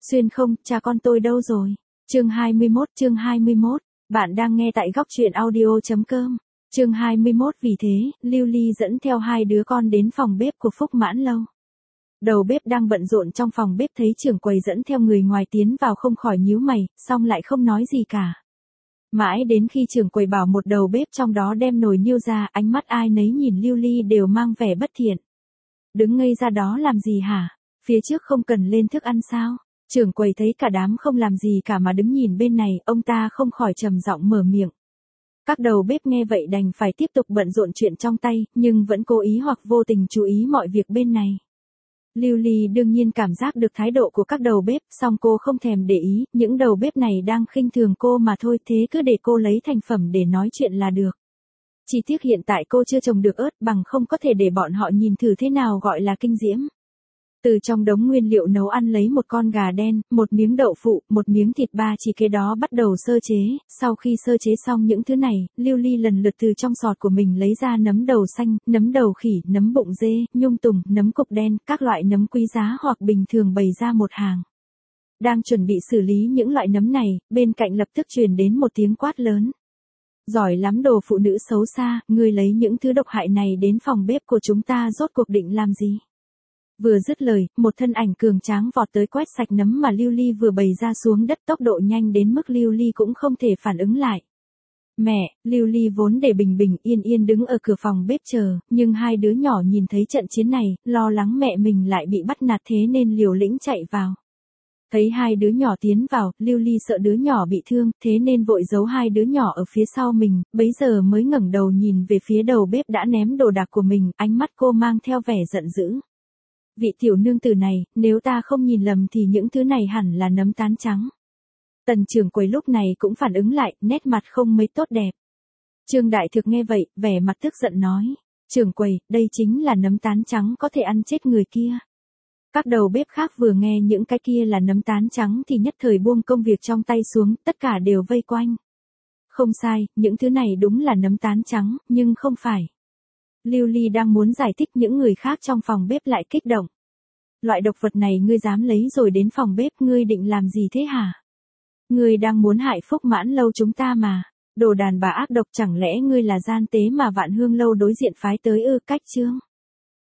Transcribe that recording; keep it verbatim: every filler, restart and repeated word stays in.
Xuyên không, cha con tôi đâu rồi? Chương hai mươi mốt, chương hai mươi mốt. Bạn đang nghe tại góc truyện audio chấm com. Chương hai mươi mốt. Vì thế, Lưu Ly dẫn theo hai đứa con đến phòng bếp của Phúc Mãn Lâu. Đầu bếp đang bận rộn trong phòng bếp thấy trưởng quầy dẫn theo người ngoài tiến vào không khỏi nhíu mày, xong lại không nói gì cả. Mãi đến khi trưởng quầy bảo một đầu bếp trong đó đem nồi niêu ra, ánh mắt ai nấy nhìn Lưu Ly đều mang vẻ bất thiện. Đứng ngây ra đó làm gì hả? Phía trước không cần lên thức ăn sao? Trưởng quầy thấy cả đám không làm gì cả mà đứng nhìn bên này, ông ta không khỏi trầm giọng mở miệng. Các đầu bếp nghe vậy đành phải tiếp tục bận rộn chuyện trong tay, nhưng vẫn cố ý hoặc vô tình chú ý mọi việc bên này. Lưu Ly đương nhiên cảm giác được thái độ của các đầu bếp, song cô không thèm để ý, những đầu bếp này đang khinh thường cô mà thôi, thế cứ để cô lấy thành phẩm để nói chuyện là được. Chỉ tiếc hiện tại cô chưa trồng được ớt, bằng không có thể để bọn họ nhìn thử thế nào gọi là kinh diễm. Từ trong đống nguyên liệu nấu ăn lấy một con gà đen, một miếng đậu phụ, một miếng thịt ba chỉ kế đó bắt đầu sơ chế. Sau khi sơ chế xong những thứ này, Lưu Ly lần lượt từ trong sọt của mình lấy ra nấm đầu xanh, nấm đầu khỉ, nấm bụng dê, nhung tùng, nấm cục đen, các loại nấm quý giá hoặc bình thường bày ra một hàng. Đang chuẩn bị xử lý những loại nấm này, bên cạnh lập tức truyền đến một tiếng quát lớn. Giỏi lắm đồ phụ nữ xấu xa, ngươi lấy những thứ độc hại này đến phòng bếp của chúng ta rốt cuộc định làm gì? Vừa dứt lời, một thân ảnh cường tráng vọt tới quét sạch nấm mà Lưu Ly vừa bày ra xuống đất, tốc độ nhanh đến mức Lưu Ly cũng không thể phản ứng lại. Mẹ, Lưu Ly vốn để bình bình yên yên đứng ở cửa phòng bếp chờ, nhưng hai đứa nhỏ nhìn thấy trận chiến này, lo lắng mẹ mình lại bị bắt nạt thế nên liều lĩnh chạy vào. Thấy hai đứa nhỏ tiến vào, Lưu Ly sợ đứa nhỏ bị thương, thế nên vội giấu hai đứa nhỏ ở phía sau mình, bấy giờ mới ngẩng đầu nhìn về phía đầu bếp đã ném đồ đạc của mình, ánh mắt cô mang theo vẻ giận dữ. Vị tiểu nương tử này, nếu ta không nhìn lầm thì những thứ này hẳn là nấm tán trắng. Tần trưởng quầy lúc này cũng phản ứng lại, nét mặt không mấy tốt đẹp. Trương Đại Thực nghe vậy, vẻ mặt tức giận nói. Trưởng quầy, đây chính là nấm tán trắng có thể ăn chết người kia. Các đầu bếp khác vừa nghe những cái kia là nấm tán trắng thì nhất thời buông công việc trong tay xuống, tất cả đều vây quanh. Không sai, những thứ này đúng là nấm tán trắng, nhưng không phải. Lưu Ly đang muốn giải thích, những người khác trong phòng bếp lại kích động. Loại độc vật này ngươi dám lấy rồi đến phòng bếp, ngươi định làm gì thế hả? Ngươi đang muốn hại Phúc Mãn Lâu chúng ta mà. Đồ đàn bà ác độc, chẳng lẽ ngươi là gian tế mà Vạn Hương Lâu đối diện phái tới ư? Cách chương.